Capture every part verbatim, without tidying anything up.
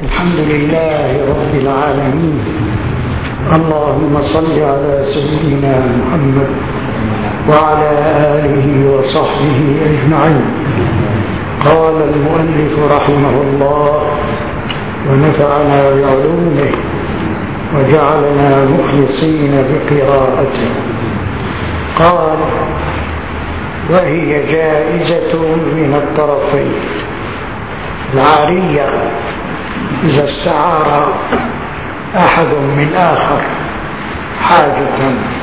الحمد لله رب العالمين. اللهم صل على سيدنا محمد وعلى آله وصحبه أجمعين. قال المؤلف رحمه الله ونفعنا بعلومه وجعلنا مخلصين بقراءته. قال: وهي جائزة من الطرفين. العارية إذا استعار أحد من آخر حاجة،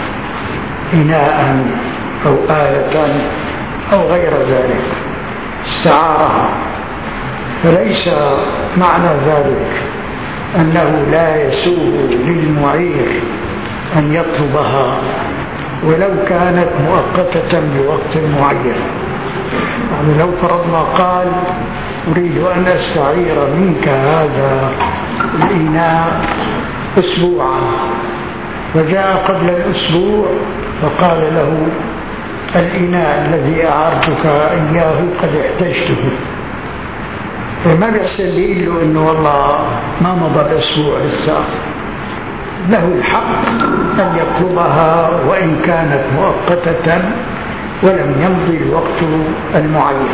إناء أو آلة أو غير ذلك، استعارها، فليس معنى ذلك أنه لا يسوغ للمعير أن يطلبها ولو كانت مؤقتة بوقت معين. يعني لو فرضنا قال: أريد أن أستعير منك هذا الإناء أسبوعا، وجاء قبل الأسبوع فقال له: الإناء الذي أعرتك إياه قد احتجته، فما بيحسن لي له أنه والله ما مضى الأسبوع لسه. له الحق أن يطلبها وإن كانت مؤقتة ولم يمضي الوقت المعين.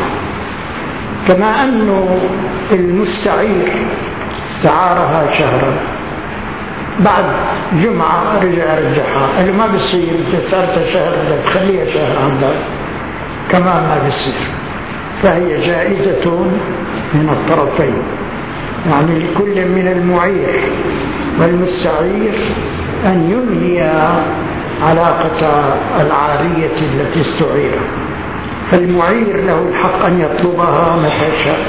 كما أنه المستعير استعارها شهرا، بعد جمعة رجع رجعها، اللي ما بيصير صارت شهر بدك تخليها شهر عندك، كمان ما بيصير. فهي جائزة من الطرفين، يعني لكل من المعير والمستعير أن ينهي علاقة العارية التي استعيرت. فالمعير له الحق أن يطلبها متى شاء،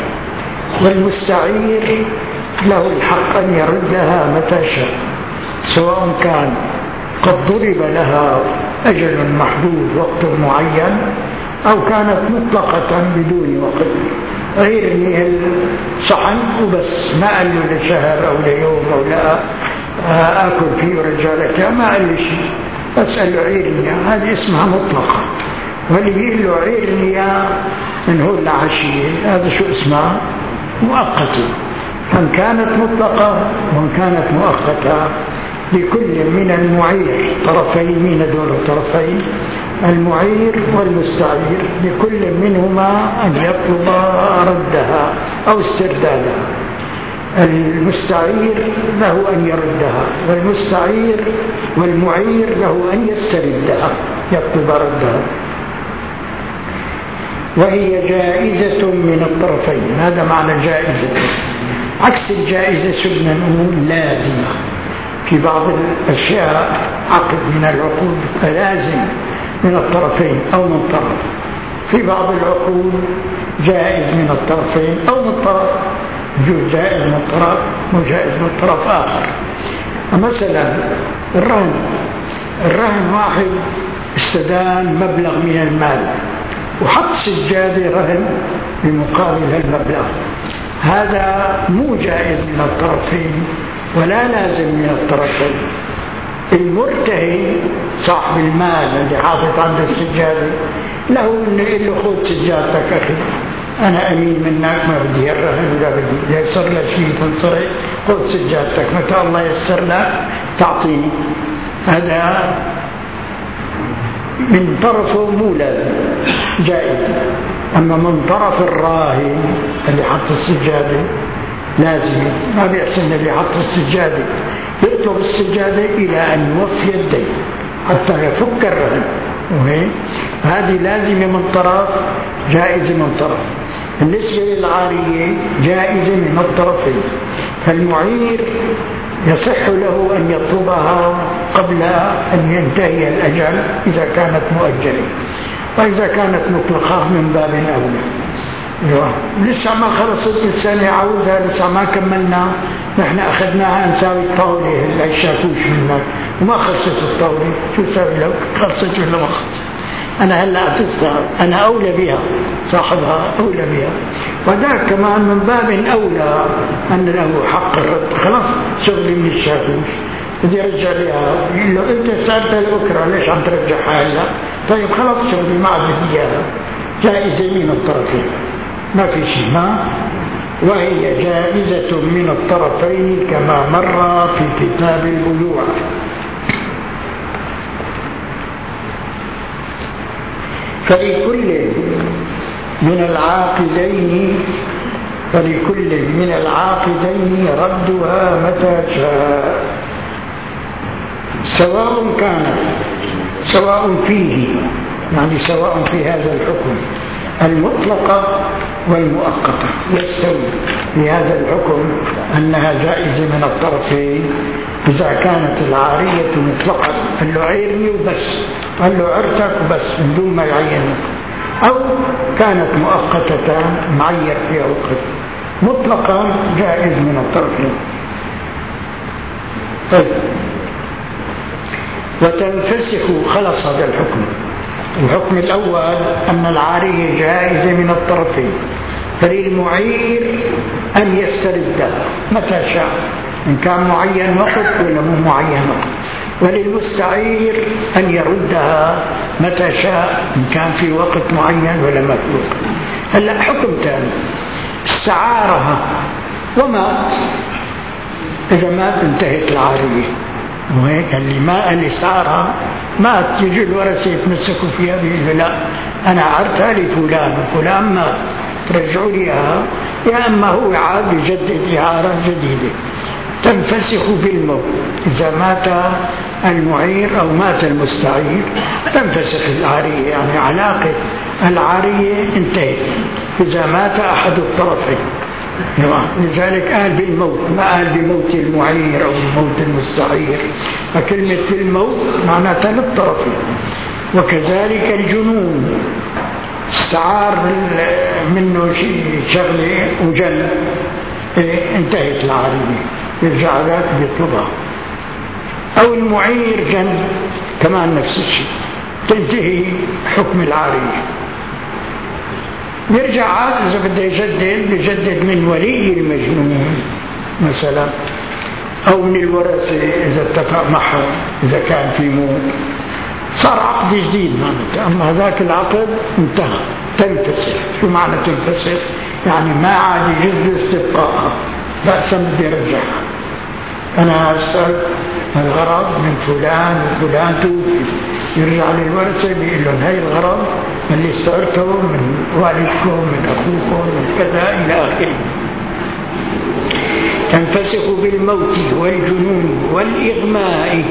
والمستعير له الحق أن يردها متى شاء، سواء كان قد ضرب لها أجل محدود وقت معين أو كانت مطلقة بدون وقت. غير الصحن وبس، ما قال له لشهر أو ليوم أو لا آكل فيه ورجالك، ما قال له شيء، بس قال له عيرني، هذه اسمها مطلقة. واللي بيقول له عيرني من هو العشية، هذا شو اسمها؟ مؤقتة. فإن كانت مطلقة وإن كانت مؤقتة، لكل من المعير طرفين، من دول الطرفين المعير والمستعير، لكل منهما أن يطلب ردها أو استردادها. المستعير له أن يردها، والمستعير والمعير له أن يستردها، يطلب ردها. وهي جائزة من الطرفين. هذا معنى جائزة. عكس الجائزة سبنا نقول لازمة. في بعض الأشياء عقد من العقود لازم من الطرفين أو من طرف، في بعض العقود جائز من الطرفين أو من طرف، يجوز جائز من طرف وجائز من طرف آخر. مثلا الرهن، الرهن واحد استدان مبلغ من المال وحط سجادة رهن بمقابل هالمبلغ، هذا مو جائز من الطرفين ولا لازم من الطرفين. المرتهن صاحب المال اللي حاطط عنده السجادة له انه يقول له: خذ سجادتك أخي، أنا أمين منك، ما بدي الرهن ولا بدي يسر لك شيء تنصرف، خذ سجادتك، متى الله يسر لك تعطيني. هذا من طرفه مو لازم، جائز. أما من طرف الراهن اللي حط السجادة لازم، ما بيحسن اللي حط السجادة يطلب السجادة إلى أن يوفي الدين حتى يفك الرهن، وهي هذه لازمة من طرف، جائزة من طرف. بالنسبة للعارية جائزة من الطرفين. فالمعير يصح له أن يطلبها قبل أن ينتهي الأجل إذا كانت مؤجلة، وإذا كانت مطلقة من باب أولى. لسه ما خلصت السنة، عاوزها لسه ما كملنا، نحن أخذناها نساوي الطاولة العشاكوش منك وما خلصت الطاولة، شو ساوي لك؟ خلصت ولا ما خلصت؟ أنا هلأ أتستعب، أنا أولى بها، صاحبها أولى بها. وذاك كمان من باب أولى أن له حق الرد. خلاص شغلي من الشاكوش، بدي يرجع لها، يقول له: أنت سألتها لبكرة، ليش عم ترجعها هلا؟ طيب خلاص شغلي ما عاد بدي إياها. جائزة من الطرفين، ما في شيء. ما وهي جائزة من الطرفين كما مر في كتاب البيوع. فلكل من العاقدين فلكل من العاقدين ردها متى شاء، سواء كان سواء فيه يعني سواء في هذا الحكم المطلقة والمؤقتة، يستوي في هذا الحكم أنها جائزة من الطرفين إذا كانت العارية مطلقة، قال له عيرني وبس، قال له عرتك وبس من دون ما يعينك، أو كانت مؤقتة معير فيها وقت، مطلقا جائز من الطرفين. طيب، وتنفسخ خلص هذا الحكم. الحكم الأول أن العارية جائزة من الطرفين، فللمعير أن يستردها متى شاء، إن كان معين وقت ولا مو معين وقت، وللمستعير أن يردها متى شاء، إن كان في وقت معين ولا ما في وقت. هلأ حكم ثاني، استعارها وما إذا ما انتهت العارية، وهيك اللي ما اللي استعارها ما تيجي الورثة يتمسكوا فيها بيقولوا لا أنا عرتها لفلان وفلان ما ترجعوا لي إياها، يا أما هو عاد يجدد إعارة جديدة. تنفسخ بالموت، إذا مات المعير أو مات المستعير تنفسخ العارية، يعني علاقة العارية انتهت إذا مات أحد الطرفين. لذلك قال بالموت، ما قال بموت المعير أو بموت المستعير، فكلمة بالموت معناتها للطرفين. وكذلك الجنون، استعار منه شغلة وجل، انتهت العارية، يرجع ذاك بيطلبها. أو المعير جن كمان نفس الشيء، تنتهي حكم العارية. يرجع عاد إذا بده يجدد بيجدد من ولي المجنون مثلا، أو من الورثة إذا اتفق معهم إذا كان في موت، صار عقد جديد معناته. أما ذاك العقد انتهى، تنفسخ. شو معنى تنفسخ؟ يعني ما عاد يجوز استبقاءها، بأسا بدي يرجعها. أنا أسأل الغرض من فلان وفلان توفي، يرجع للورثة بيقول لهم هاي الغرض اللي استعرته من والدكم من أخوكم من كذا إلى آخره. تنفسخ بالموت والجنون والإغماء،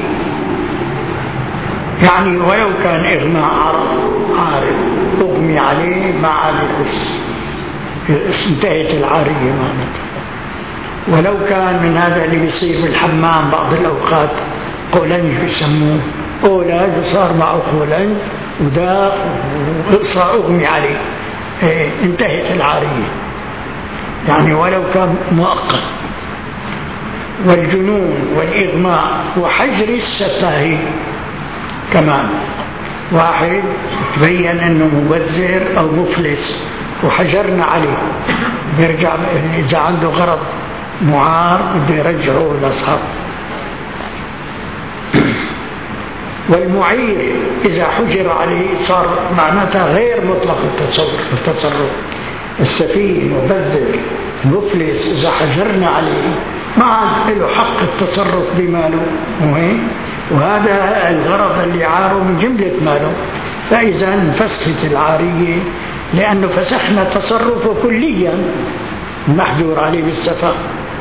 يعني ولو كان إغماء عارف أغمي عليه ما عاد يحس، انتهت العارية معناته. ولو كان من هذا اللي بيصير بالحمام بعض الأوقات قولنج بيسموه، أولاج وصار معه قولنج وده صار أغمي عليه، ايه انتهت العارية، يعني ولو كان مؤقت. والجنون والإغماء وحجر السفاه كمان، واحد تبين أنه مبذر أو مفلس وحجرنا عليه، بيرجع إذا عنده غرض معار بده يرجعه لأصحابه. والمعير إذا حجر عليه صار معناتها غير مطلق التصرف. السفيه مبذر مفلس إذا حجرنا عليه ما عاد له حق التصرف بماله، وهذا الغرض اللي عاره من جملة ماله. فإذا انفسخت العارية لأنه فسخنا تصرفه كليا المحجور عليه بالسفاه،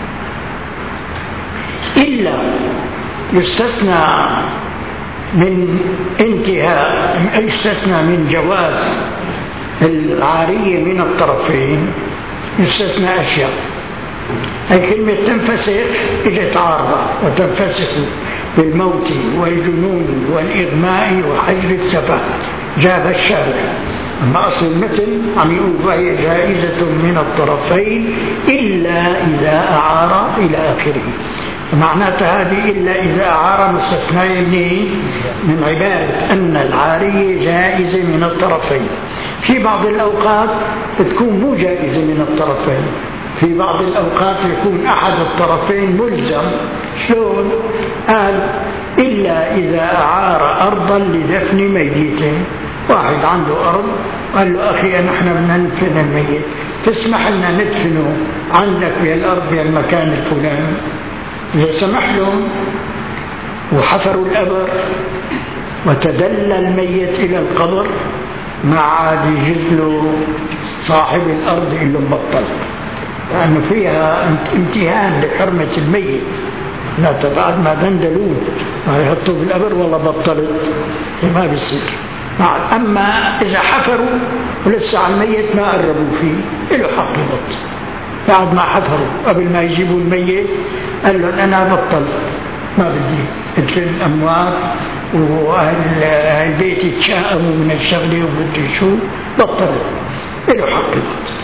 إلا يستثنى من انتهاء يستثنى من جواز العارية من الطرفين، يستثنى أشياء. أي كلمة تنفسخ إجت عارضة، وتنفسخ بالموت والجنون والإغماء وحجر السفاه، جاب الشارع. أما أصل المثل عم يقول وهي جائزة من الطرفين إلا إذا أعار إلى آخره. معناتها هذه إلا إذا أعار مستثنى من عبادة أن العارية جائزة من الطرفين. في بعض الأوقات تكون مو جائزة من الطرفين، في بعض الأوقات يكون أحد الطرفين ملزم. شلون؟ قال إلا إذا أعار أرضا لدفن ميت، واحد عنده أرض قال له أخي نحن بدنا ندفن الميت، تسمح لنا ندفنه عندك في الأرض في المكان الفلاني؟ إذا سمح لهم وحفروا القبر وتدلى الميت إلى القبر ما عاد يجوز له صاحب الأرض إلا مبطل، لأنه فيها امتهان لحرمة الميت. لا تبعد ما دندلوه ما يحطوا في القبر ولا بطلت ما بيصير. أما إذا حفروا ولسه على الميت ما قربوا فيه له حق يبطل. بعد ما حفروا قبل ما يجيبوا الميت قال له أنا بطل ما بدي ادفن الأموات وأهل البيت يتشائموا من الشغلة وبدي شو بطل له حق يبطل.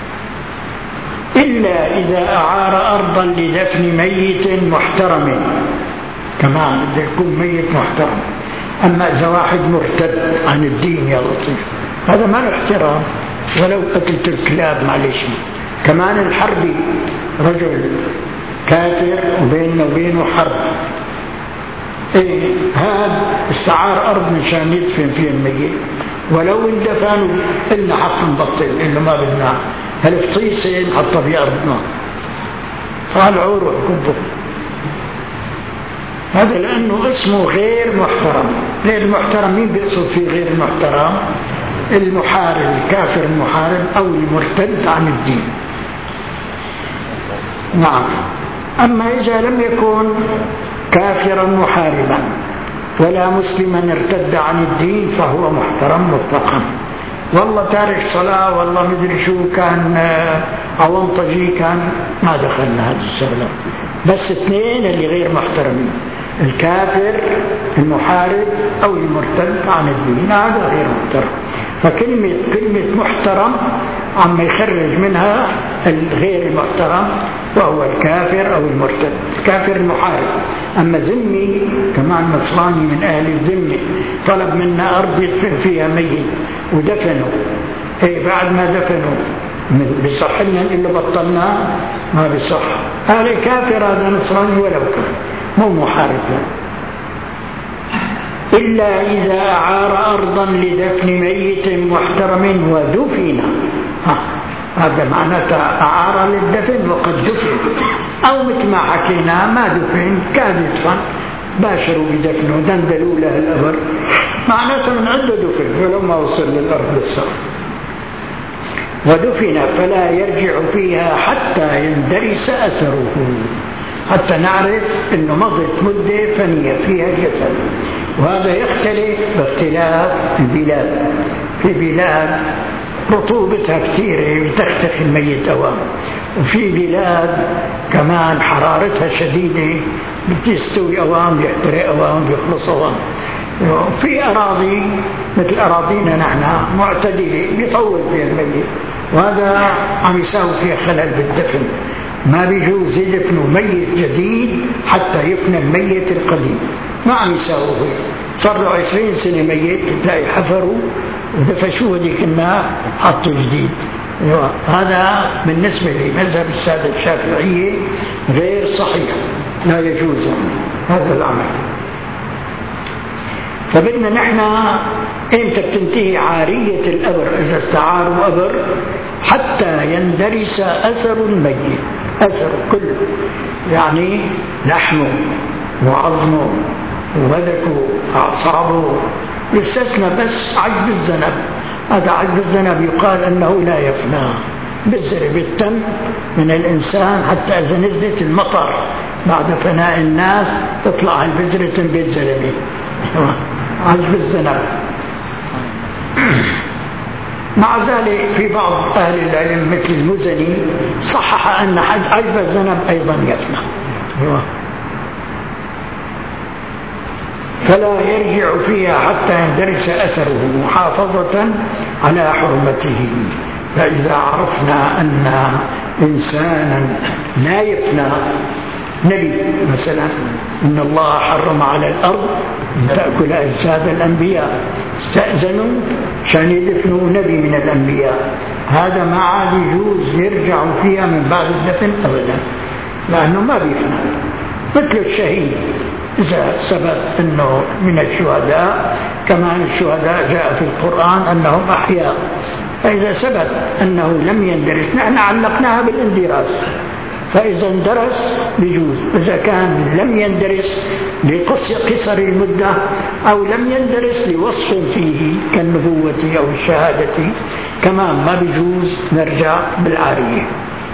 إلا إذا أعار أرضا لدفن ميت محترم، كمان بده يكون ميت محترم. أما إذا واحد مرتد عن الدين يا لطيف هذا ما له احترام ولو قتلت الكلاب معلش. كمان الحربي رجل كافر وبيننا وبينه حرب، إيه هذا استعار أرض مشان يدفن فيها الميت، ولو اندفنوا إلنا حق نبطل إنه ما بدنا هالفطيسة نحطها في أرضنا فالعور وحكمه. هذا لأنه اسمه غير محترم. غير محترم مين بيقصد فيه غير محترم؟ المحارب الكافر المحارب أو المرتد عن الدين. نعم. أما إذا لم يكن كافرا محاربا ولا مسلما ارتد عن الدين فهو محترم مطلقا. والله تارك صلاة والله مدري شو كان عوانطجي كان ما دخلنا هذه الشغلة. بس اثنين اللي غير محترمين الكافر المحارب أو المرتد عن الدين هذا غير محترم. فكلمة كلمة محترم عم يخرج منها الغير المحترم وهو الكافر أو المرتد. الكافر المحارب. أما ذمي كمان نصراني من أهل الذمة طلب منا أرض يدفن فيها ميت ودفنوا، إيه بعد ما دفنوا بيصح لنا إلا بطلنا ما بيصح. هذا كافر هذا نصراني ولو كان مو محارب. إلا إذا أعار أرضا لدفن ميت محترم ودفن، هذا معناته أعار للدفن وقد دفن، أو مثل ما حكينا ما دفن كان يدفن باشروا بدفنه دندلوا له الأمر معناته من عنده دفن ولو ما وصل للأرض الصغر. ودفن فلا يرجع فيها حتى يندرس أثره، حتى نعرف أنه مضت مدة فنية فيها الجسد. وهذا يختلف باختلاف البلاد. في بلاد رطوبتها كثيرة بتختفي الميت أوام، وفي بلاد كمان حرارتها شديدة بتستوي أوام يحترق أوام يخلص أوام. في أراضي مثل أراضينا نحن معتدلة بيطول فيها الميت، وهذا عم يساوي فيها خلل بالدفن. ما بيجوز يدفنوا ميت جديد حتى يفنى الميت القديم، ما عم يساوي فيه. صار له عشرين سنة ميت تلاقي حفروا ودفشوه هذيك النار حطوا جديد. هذا بالنسبة لمذهب السادة الشافعية غير صحيح، لا يجوز هذا العمل. فبدنا نحن امتى بتنتهي عارية القبر؟ إذا استعاروا قبر حتى يندرس أثر الميت، أثر كله يعني لحمه وعظمه وبدكه أعصابه، يستثنى بس عجب الذنب. هذا عجب الذنب يقال أنه لا يفنى، بذر بالتم من الإنسان حتى إذا نزلت المطر بعد فناء الناس تطلع البذرة تنبت زلمه، عجب الذنب. مع ذلك في بعض أهل العلم مثل المزني صحح أن عجب الذنب أيضا يفنى. فلا يرجع فيها حتى يندرس أثره محافظة على حرمته. فإذا عرفنا أن إنسانا لا يفنى، نبي مثلا إن الله حرم على الأرض أن تأكل أجساد الأنبياء، استأذنوا عشان يدفنوا نبي من الأنبياء، هذا ما عاد يجوز يرجعوا فيها من بعد الدفن أبدا، لأنه ما بيفنى. مثل الشهيد إذا ثبت أنه من الشهداء كمان الشهداء جاء في القرآن أنهم أحياء، فإذا ثبت أنه لم يندرس نحن علقناها بالاندراس، فإذا اندرس بجوز. إذا كان لم يندرس لقصر المدة أو لم يندرس لوصف فيه كالنبوة أو الشهادة كمان ما بجوز نرجع بالعارية.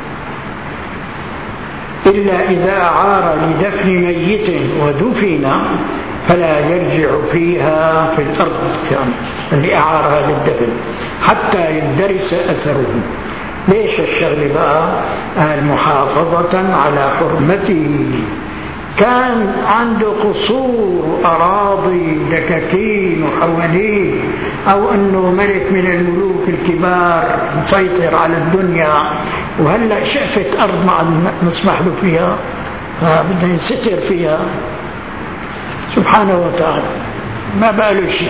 إلا إذا أعار لدفن ميت ودفن فلا يرجع فيها في الأرض، يعني اللي أعارها للدفن حتى يندرس أثره. ليش الشغل بقى؟ المحافظة على حرمته. كان عنده قصور أراضي دكاكين وحواليه، أو أنه ملك من الملوك الكبار مسيطر على الدنيا، وهلأ شقفة أرض ما نسمح له فيها، بدنا ينستر فيها سبحانه وتعالى، ما باله شيء.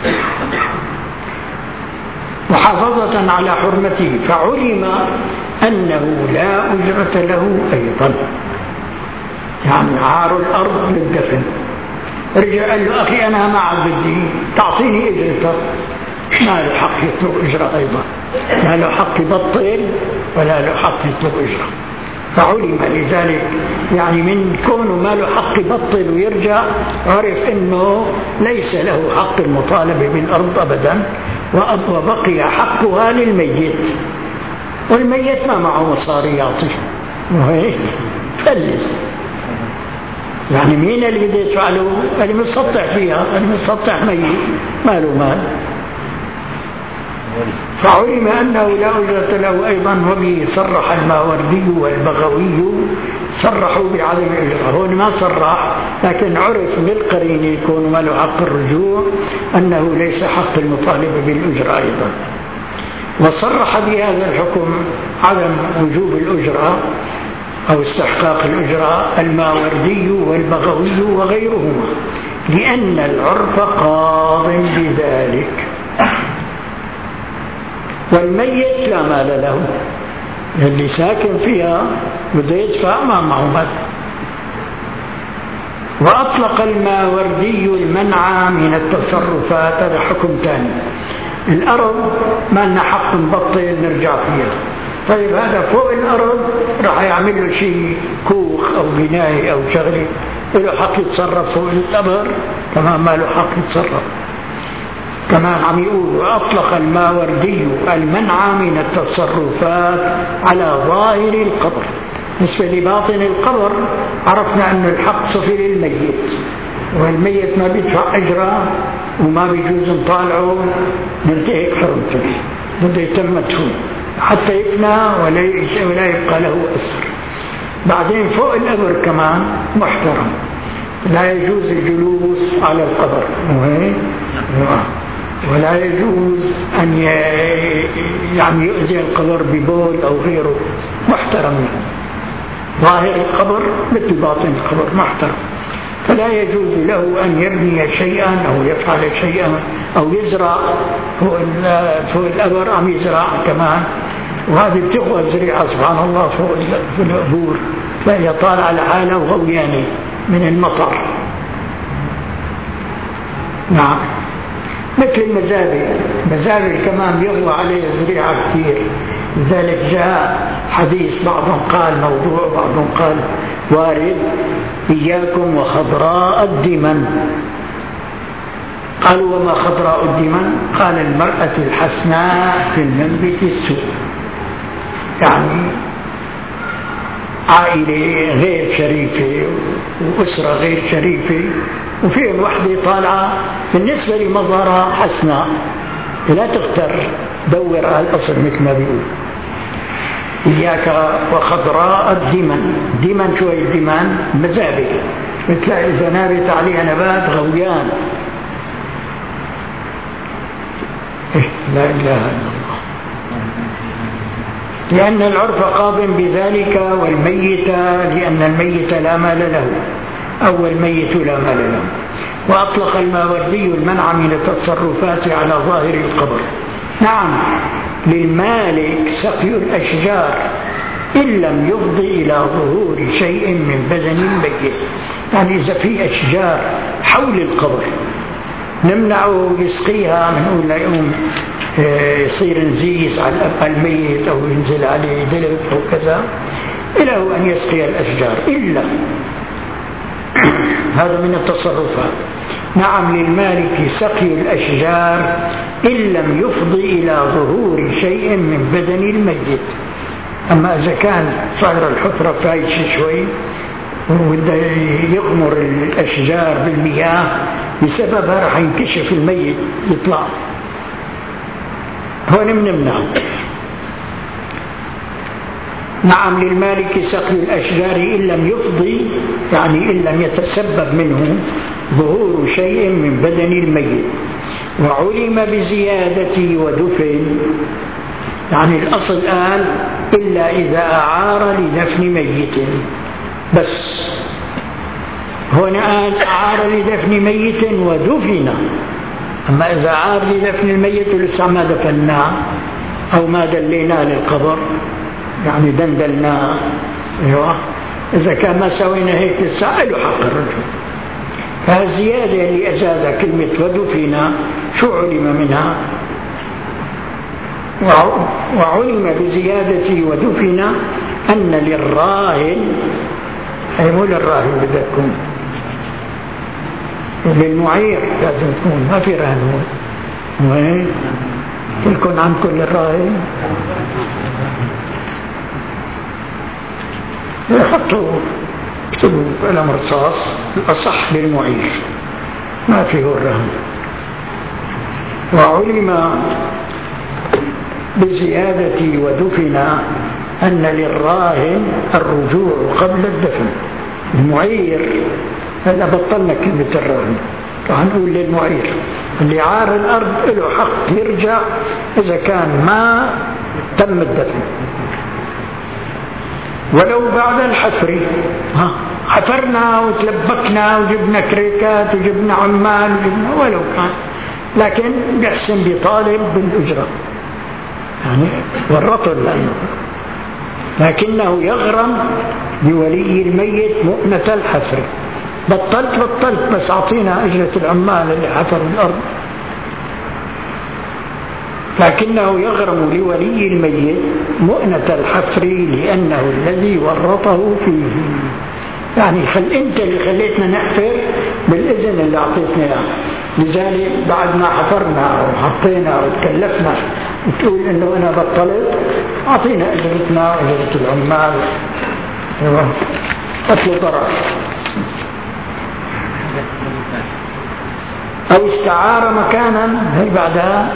محافظة على حرمته، فعلم أنه لا أجرة له أيضا، يعني عار الأرض للدفن. رجع قال له أخي أنا ما عاد بدي تعطيني أجرتك، ما له حق يطلب أجرة أيضا، لا له حق يبطل ولا له حق يطلب أجرة. فعلم لذلك، يعني من كونه ما له حق يبطل ويرجع، عرف أنه ليس له حق المطالبة بالأرض أبدا، وبقي حقها للميت، والميت ما معه مصاري يعطيه، وهيك فلس. يعني مين اللي بده يدفع له؟ اللي متسطح فيها، اللي متسطح ميت ما له مال. فعلم أنه لا أجرة له أيضا، وبه صرح الماوردي والبغوي، صرحوا بعدم الأجرة. هون ما صرح، لكن عرف بالقرين يكون ما له حق الرجوع، أنه ليس حق المطالبة بالأجرة أيضا. وصرح بهذا الحكم عدم وجوب الأجرة أو استحقاق الأجرة الماوردي والبغوي وغيرهما، لأن العرف قاض بذلك. والميت لا مال له، اللي ساكن فيها بده يدفع ما معه مال. وأطلق الماوردي المنع من التصرفات، هذا حكم ثاني. الأرض ما لنا حق نبطل نرجع فيها، طيب هذا فوق الأرض راح يعمل له شيء كوخ أو بناية أو شغلة، له حق يتصرف فوق القبر، كمان ما له حق يتصرف. كمان عم يقول وأطلق الماوردي المنع من التصرفات على ظاهر القبر. بالنسبة لباطن القبر عرفنا أن الحق صفي للميت، والميت ما بيدفع أجرة وما بيجوز نطالعه، ننتهك حرمته، بده يتم مدفون حتى يفنى ولا يبقى له أثر. بعدين فوق القبر كمان محترم، لا يجوز الجلوس على القبر، ولا يجوز أن يعني يؤذي القبر ببول أو غيره، محترم. ظاهر القبر مثل باطن القبر محترم، فلا يجوز له أن يبني شيئا أو يفعل شيئا أو يزرع فوق القبر، عم يزرع كمان، وهذه بتقوى الزريعة سبحان الله فوق القبور، فهي طالعة العالة وغويانة من المطر. نعم، مثل المزابل، مزابل كمان بيغوى عليه الزريعة كثير، لذلك جاء حديث بعضهم قال موضوع بعضهم قال وارد: إياكم وخضراء الدمن. قالوا وما خضراء الدمن؟ قال المرأة الحسناء في المنبت السوء، يعني عائلة غير شريفة وأسرة غير شريفة وفيهم وحدة طالعة بالنسبة لمظهرها حسناء، لا تغتر، دور على الأصل مثل ما بيقول. إياك وخضراء الدمن. دمن شو هي الدمن؟ مزابل، مثل إذا نابت عليها نبات غويان. إيه لا إله إلا الله. لأن العرف قاض بذلك، والميت لأن الميت لا مال له، أو الميت لا مال له. وأطلق الماوردي المنع من التصرفات على ظاهر القبر. نعم، للمالك سقي الأشجار إن لم يفضي إلى ظهور شيء من بدن الميت، يعني إذا في أشجار حول القبر نمنعه يسقيها، بنقول لا يقوم يصير نزيز على الميت أو ينزل عليه دلف أو كذا، إله أن يسقي الأشجار إلا هذا من التصرفات. نعم للمالك سقي الأشجار إن لم يفضي إلى ظهور شيء من بدن الميت. أما إذا كان صار الحفرة فايش شوي وبده يغمر الأشجار بالمياه بسببها راح ينكشف الميت يطلع، هون نمنع. نعم للمالك سقي الأشجار إن لم يفضي، يعني إن لم يتسبب منه ظهور شيء من بدن الميت. وعلم بزيادته ودفن، يعني الأصل قال إلا إذا أعار لدفن ميت بس، هنا قال أعار لدفن ميت ودفن. أما إذا أعار لدفن الميت ولسه ما دفناه أو ما دليناه للقبر يعني دندلناه، أيوة إذا كان ما سوينا هيك لسه له حق الرجل. فالزيادة اللي أجاز كلمة ودفن شو علم منها؟ وعلم بزيادة ودفن أن للراهن، أي مو للراهن بدكم للمعير لازم تكون، ما في رهن وين كلكم عندكم للراهن يحطوا اكتبوا قلم رصاص الأصح للمعير ما فيه الرهن. وعلم بزيادة ودفن أن للراهن الرجوع قبل الدفن. المعير هلا بطلنا كلمة الراهن، راح نقول للمعير اللي عار الأرض له حق يرجع إذا كان ما تم الدفن ولو بعد الحفر. ها حفرنا وتلبكنا وجبنا كريكات وجبنا عمال وجبنا ولو كان، لكن بيحسن بيطالب بالأجرة يعني والرطل لأنه، لكنه يغرم بولي الميت مؤنة الحفر. بطلت بطلت بس أعطينا أجرة العمال اللي حفروا الأرض، لكنه يغرم لولي الميت مؤنة الحفر لأنه الذي ورطه فيه. يعني خل أنت اللي خليتنا نحفر بالإذن اللي أعطيتنا إياه، لذلك بعد ما حفرنا وحطينا وتكلفنا وتقول إنه أنا بطلت، أعطينا أجرتنا أجرة العمال. قتل ضرر. أو استعار مكانا، هي بعدها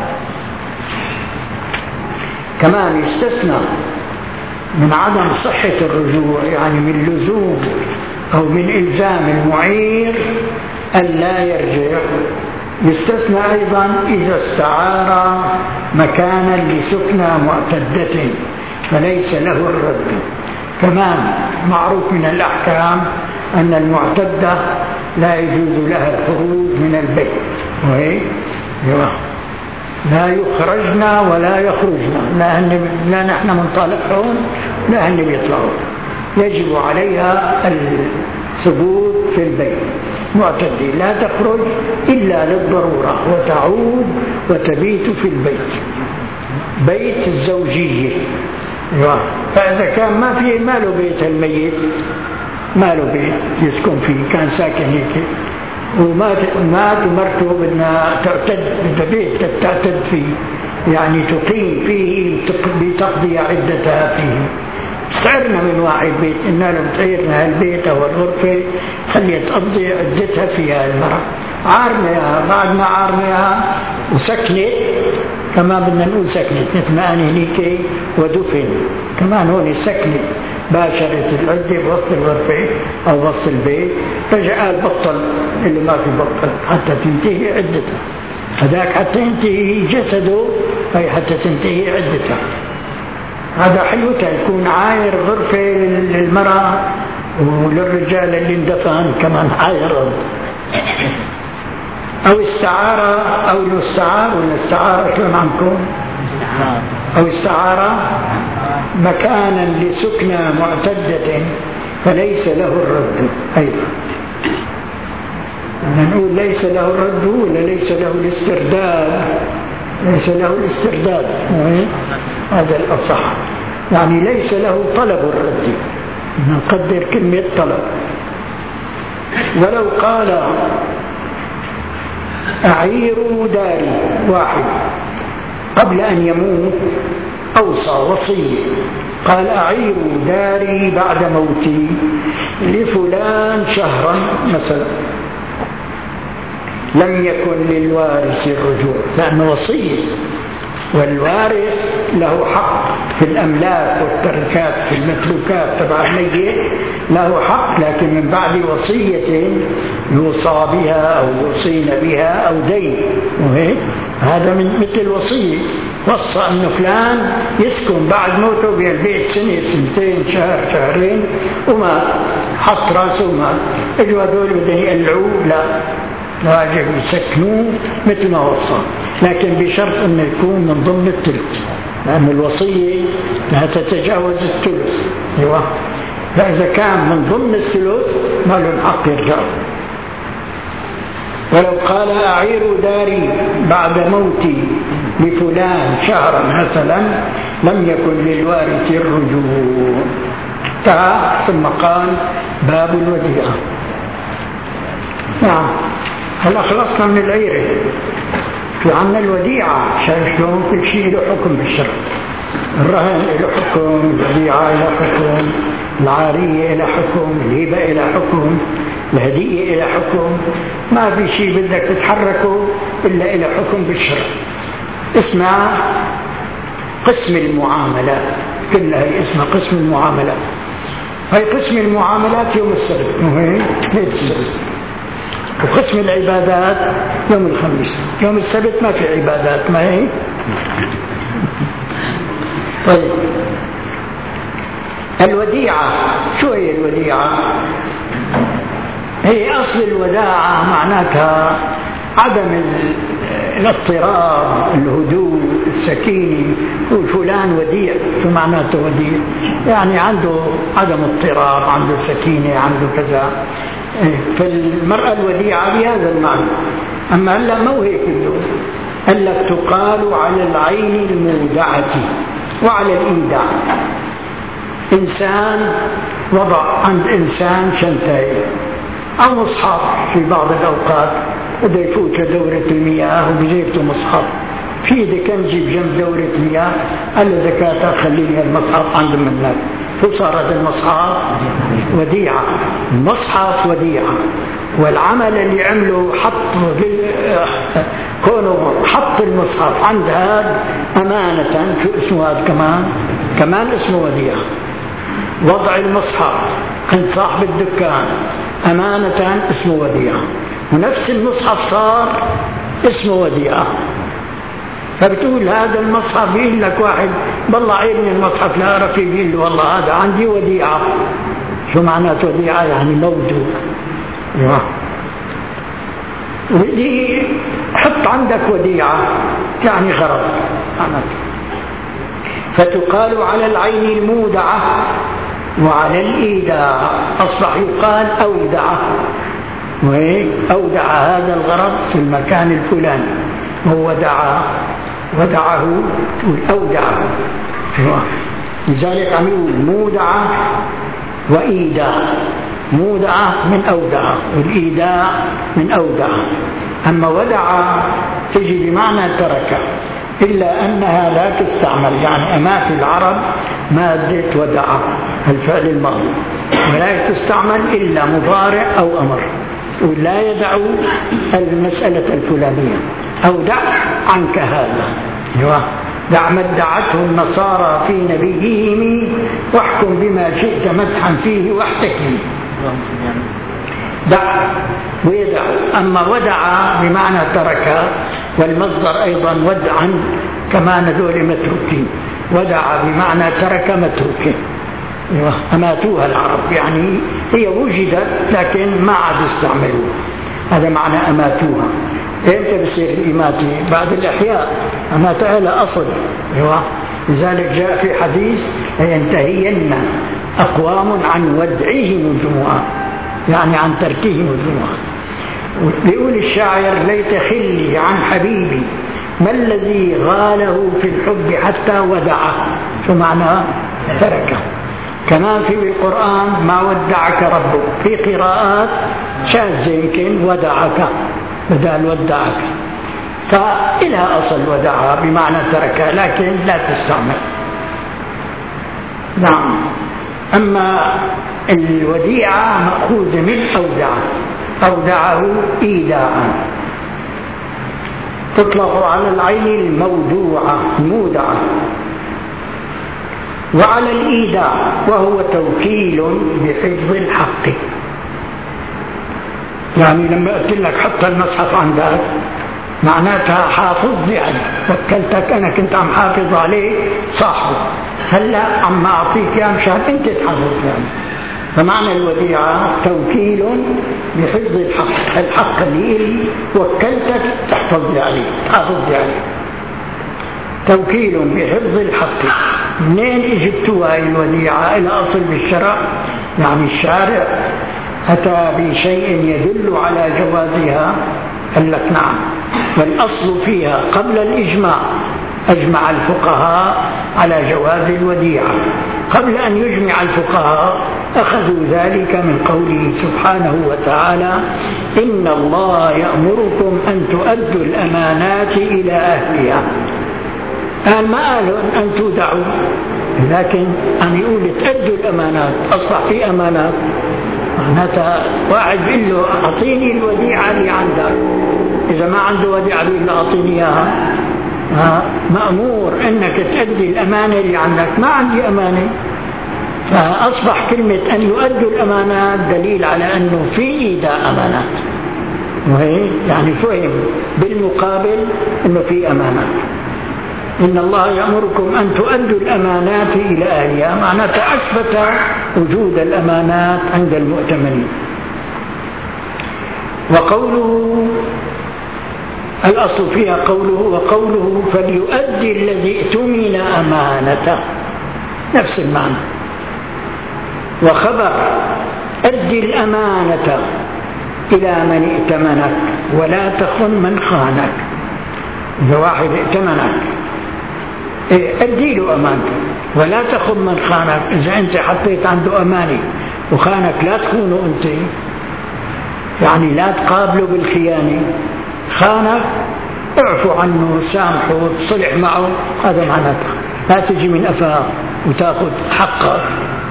كمان يستثنى من عدم صحة الرجوع، يعني من لزوم أو من إلزام المعير أن لا يرجع. يستثنى أيضا إذا استعار مكانا لسكنى معتدة فليس له الرد. كمان معروف من الأحكام أن المعتدة لا يجوز لها الخروج من البيت، وهي لا يخرجنا ولا يخرجنا، لا, لا نحن منطلقهم لا هن بيطلعوا، يجب عليها الثبوت في البيت. معتدي لا تخرج إلا للضرورة وتعود وتبيت في البيت، بيت الزوجية. فإذا كان ما في ما له بيت الميت، ما له بيت يسكن فيه، كان ساكن هيك ومات مات ومرته بدنا تعتد، بدها بيت تعتد فيه، يعني تقيم فيه بتقضي عدتها فيه. استعرنا من واحد بيت، إننا لم تعيرنا هالبيت أو الغرفة خلي تقضي عدتها فيها المرأة، عارنا بعد ما عارنا وسكنت كمان بدنا نقول سكنت مثل ما أنا هنيك ودفن كمان هون سكنت باشرت العدة بوسط الغرفة أو وسط البيت، رجع قال بطل اللي ما في بطل حتى تنتهي عدتها، هذاك حتى ينتهي جسده أي حتى تنتهي عدتها. هذا حلوتها يكون عاير غرفة للمرأة وللرجال اللي اندفن كمان عاير. أو استعارة أو الاستعار والاستعارة شلون عنكم؟ أو استعارة مكانا لسكنى معتدة فليس له الرد أيضا. نقول ليس له الرد ولا ليس له الاسترداد؟ ليس له الاسترداد، هذا الأصح، يعني ليس له طلب الرد، نقدر كلمة طلب. ولو قال أعيروا داري، واحد قبل أن يموت أوصى وصية، قال أعيروا داري بعد موتي لفلان شهرا مثلا، لم يكن للوارث الرجوع، لأنه وصية، والوارث له حق في الأملاك والتركات في المتروكات تبع الميت، له حق، لكن من بعد وصية يوصى بها أو يوصين بها أو دين، وهيك هذا من مثل الوصية. وصى أنه فلان يسكن بعد موته بالبيت سنة سنتين شهر شهرين، وما حط راسه وما اجوا هذول بدهم يقلعوه، لا، واجب يسكنوه مثل ما وصى، لكن بشرط أن يكون من ضمن الثلث، لأن الوصية لا تتجاوز الثلث. أيوة، فإذا كان من ضمن الثلث ما له حق يرجع. ولو قال أعيروا داري بعد موتي لفلان شهرا مثلا، لم يكن للوارث الرجوع. ثم قال باب الوديعة. نعم، هلا خلصنا من العيرة، في عنا الوديعة، شايف شلون كل شيء له حكم بالشرع. الرهن له حكم، الوديعة له حكم، العارية له حكم، الهبة له حكم، الهدية له حكم، ما في شيء بدك تتحركه إلا له حكم بالشرع. اسمها قسم المعاملات، كلها اسمها قسم المعاملات. هي قسم المعاملات يوم السبت، وهي ليلة السبت. وقسم العبادات يوم الخميس. يوم السبت ما في عبادات، ما هي. طيب، الوديعة، شو هي الوديعة؟ هي أصل الوداعة معناتها عدم الاضطراب، الهدوء، السكينة. وفلان وديع، شو معناته وديع؟ يعني عنده عدم اضطراب، عنده سكينة، عنده كذا. فالمرأة الوديعة بهذا المعنى. أما هلا مو هيك اليوم، هلا تقال على العين المودعة وعلى الإيداع. إنسان وضع عند إنسان شنطين أو مصحف في بعض الأوقات، بده يفوت دورة المياه وبجيبته مصحف، في إذا كان جيب جنب دورة المياه قال له زكاة خلي لي المصحف عند منك، فصارت المصحف وديعة. المصحف وديعة، والعمل اللي عمله حط كونه حط المصحف عند هذا أمانة، شو اسمه هذا كمان؟ كمان اسمه وديعة. وضع المصحف عند صاحب الدكان أمانة اسمه وديعة، ونفس المصحف صار اسمه وديعة. فبتقول هذا المصحف، يقول لك واحد بالله عيرني المصحف، لا رفيق يقول له والله هذا عندي وديعة. شو معناته وديعة؟ يعني موجود. ودي حط عندك وديعة يعني غرض. فتقال على العين المودعة وعلى الإيداع، أصبح يقال أودعة، أودع هذا الغرض في المكان الفلاني، هو دعا ودعه أودعه. لذلك عم يقول مودعة وإيداع. مودعة من أودعة، والإيداع من أودعة. أما ودعة تجي بمعنى ترك، إلا أنها لا تستعمل، يعني أما في العرب مادة ودعة الفعل الماضي، ولا تستعمل إلا مضارع أو أمر، ولا يدع المسألة الفلانية، أو دع عنك هذا. دع ما ادعته النصارى في نبيهم واحكم بما شئت مدحا فيه واحتكم. دع ويدع. أما ودع بمعنى ترك، والمصدر أيضا ودعا كما نذول متروكين. ودع بمعنى ترك متروكين، أماتوها العرب، يعني هي وجدت لكن ما عاد استعملوها، هذا معنى أماتوها. إمتى بصير الإماتة؟ بعد الإحياء، أماتها لها أصل. لذلك جاء في حديث ينتهين أقوام عن ودعهم الجمعة، يعني عن تركهم الجمعة. بيقول الشاعر: ليت خلي عن حبيبي ما الذي غاله في الحب حتى ودعه. شو معناه؟ تركه. كمان في القرآن ما ودعك ربك، في قراءات شاذة يمكن ودعك بدل ودعك، فإلى أصل ودعها بمعنى تركها، لكن لا تستعمل. نعم. أما الوديعة مأخوذة من أودعه، أودعه إيداعا. تطلق على العين المودوعة المودعة، وعلى الإيداع وهو توكيل بحفظ الحق. يعني لما قلت لك حط المصحف عندك معناتها حافظ لي عليه، وكلتك أنا كنت عم حافظ عليه صاحبه، هلأ عم أعطيك يا مشان أنت تحافظ يعني. فمعنى الوديعة توكيل بحفظ الحق، الحق اللي إلي وكلتك تحفظ لي عليه، تحافظ لي عليه. توكيل بحفظ الحق. منين اجبتوا هاي الوديعة؟ إلى أصل بالشرع، يعني الشارع أتى بشيء يدل على جوازها، قال لك نعم. والأصل فيها قبل الإجماع، أجمع الفقهاء على جواز الوديعة. قبل أن يجمع الفقهاء أخذوا ذلك من قوله سبحانه وتعالى: إن الله يأمركم أن تؤدوا الأمانات إلى أهلها. الآن ما قالوا أن تودعوا، لكن أن يقول تأدوا الأمانات. أصبح في أمانات، معناتها واحد بيقول له أعطيني الوديعة اللي عندك، إذا ما عنده وديعة بيقول له أعطيني إياها. مأمور أنك تأدي الأمانة اللي عندك. ما عندي أمانة، فأصبح كلمة أن يؤدوا الأمانات دليل على أنه في إيداء أمانات، وهي يعني فهم بالمقابل أنه في أمانات. إن الله يأمركم أن تؤدوا الأمانات إلى أهلها، معناتها أثبت وجود الأمانات عند المؤتمنين. وقوله الأصل فيها قوله وقوله فليؤدي الذي اؤتمن أمانته، نفس المعنى. وخبر أدي الأمانة إلى من ائتمنك ولا تخن من خانك. إذا واحد ائتمنك أدي له أمانته ولا تخن من خانك. إذا أنت حطيت عنده أمانة وخانك لا تخونه أنت، يعني لا تقابله بالخيانة. خانك اعفو عنه، سامحه، تصلح معه، هذا معناته. لا تجي من أفاه وتأخذ حقك.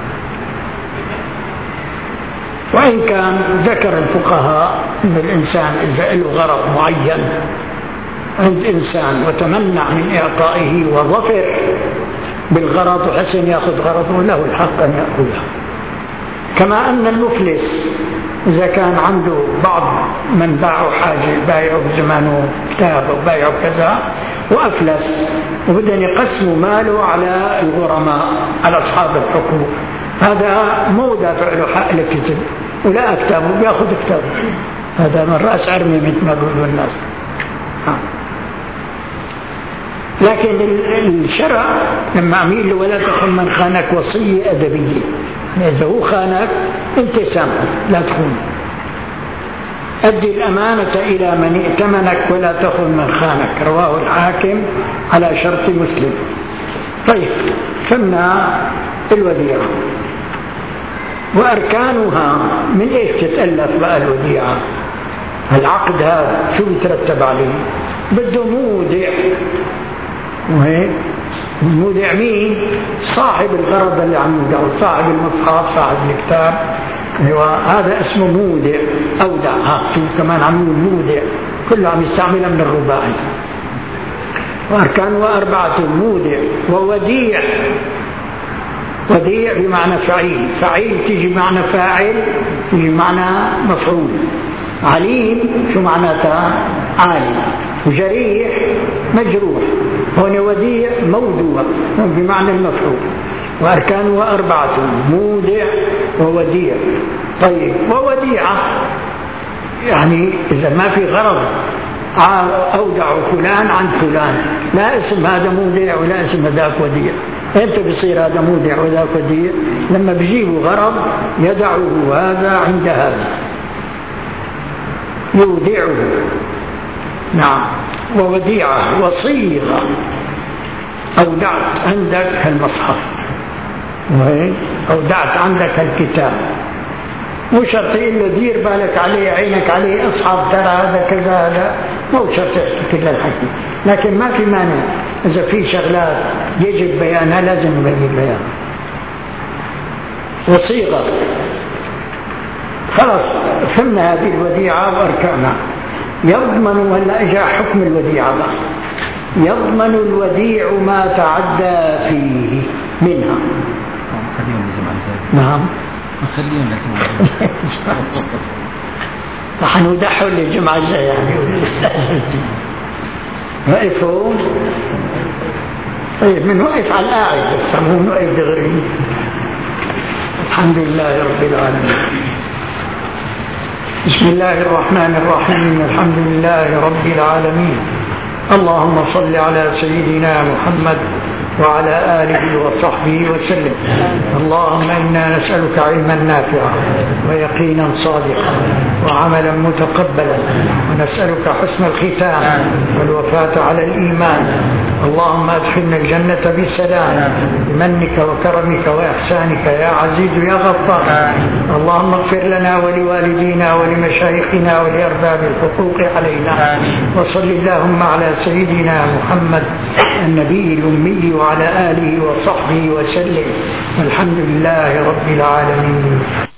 وإن كان ذكر الفقهاء أن الإنسان إذا له غرض معين عند إنسان وتمنع من إعطائه وظفر بالغرض وحسن يأخذ غرضه، له الحق أن يأخذه. كما أن المفلس إذا كان عنده بعض من باعوا حاجة، بايعوا بزمانه كتاب أو بايعوا كذا وأفلس، وبدأن يقسموا ماله على الغرماء، على أصحاب الحقوق، هذا مو دافع له حق الكتب ولا أكتابه، بيأخذ كتابه. هذا من رأس عرمي مثل ما بيقولوا الناس. لكن الشرع لما عميل له ولا تخن من خانك وصية أدبية، إذا هو خانك أنت سامحه لا تخون. أدي الأمانة إلى من ائتمنك ولا تخن من خانك، رواه الحاكم على شرط مسلم. طيب، فهمنا الوديعة وأركانها. من إيش تتألف بقى الوديعة؟ العقد هذا شو بيترتب عليه؟ بده مودع، وهيك المودع مين؟ صاحب الغرض اللي عم يودعه، صاحب المصحف، صاحب الكتاب، هذا اسمه مودع. أودع، ها شو كمان عم يقول مودع، كله عم يستعملها من الرباعي. وأركانها أربعة: مودع ووديع. وديع بمعنى فعيل، فعيل تيجي بمعنى فاعل، تيجي بمعنى مفعول. عليم شو معناتها؟ عالم. وجريح مجروح. هنا وديع موضوع بمعنى المفعول. وأركانها أربعة: مودع ووديع. طيب، ووديعة يعني إذا ما في غرض أودع فلان عن فلان، لا اسم هذا مودع ولا اسم هذاك وديع. امتى بيصير هذا مودع وذاك وديع؟ لما بيجيبوا غرض يدعه هذا عند هذا. يودعه. نعم. ووديعة وصيغة. أودعت عندك المصحف، أودعت عندك الكتاب، مو شرط له دير بالك عليه عينك عليه اصحاب ترى هذا كذا هذا، مو شرط كل الحكي، لكن ما في مانع إذا في شغلات يجب بيانها لازم نبين بيان. وصيغة، خلاص فهمنا هذه الوديعة وأركانها. يضمن، ولا إجا حكم الوديعة بقى. يضمن الوديع ما تعدى فيه منها. نعم خليهم لكن راح نودحه للجمعة الجاية يعني وقفوا. طيب من وقف على القاعد بس مو وقف دغري. الحمد لله رب العالمين. بسم الله الرحمن الرحيم. الحمد لله رب العالمين. اللهم صل على سيدنا محمد وعلى آله وصحبه وسلم. اللهم إنا نسألك علما نافعا ويقينا صادقا وعملا متقبلا، ونسألك حسن الختام والوفاة على الإيمان. اللهم أدخلنا الجنة بسلام بمنك وكرمك وإحسانك يا عزيز يا غفار. اللهم اغفر لنا ولوالدينا ولمشايخنا ولأرباب الحقوق علينا. وصل اللهم على سيدنا محمد النبي الأمي وعلى آله وصحبه وسلم. والحمد لله رب العالمين.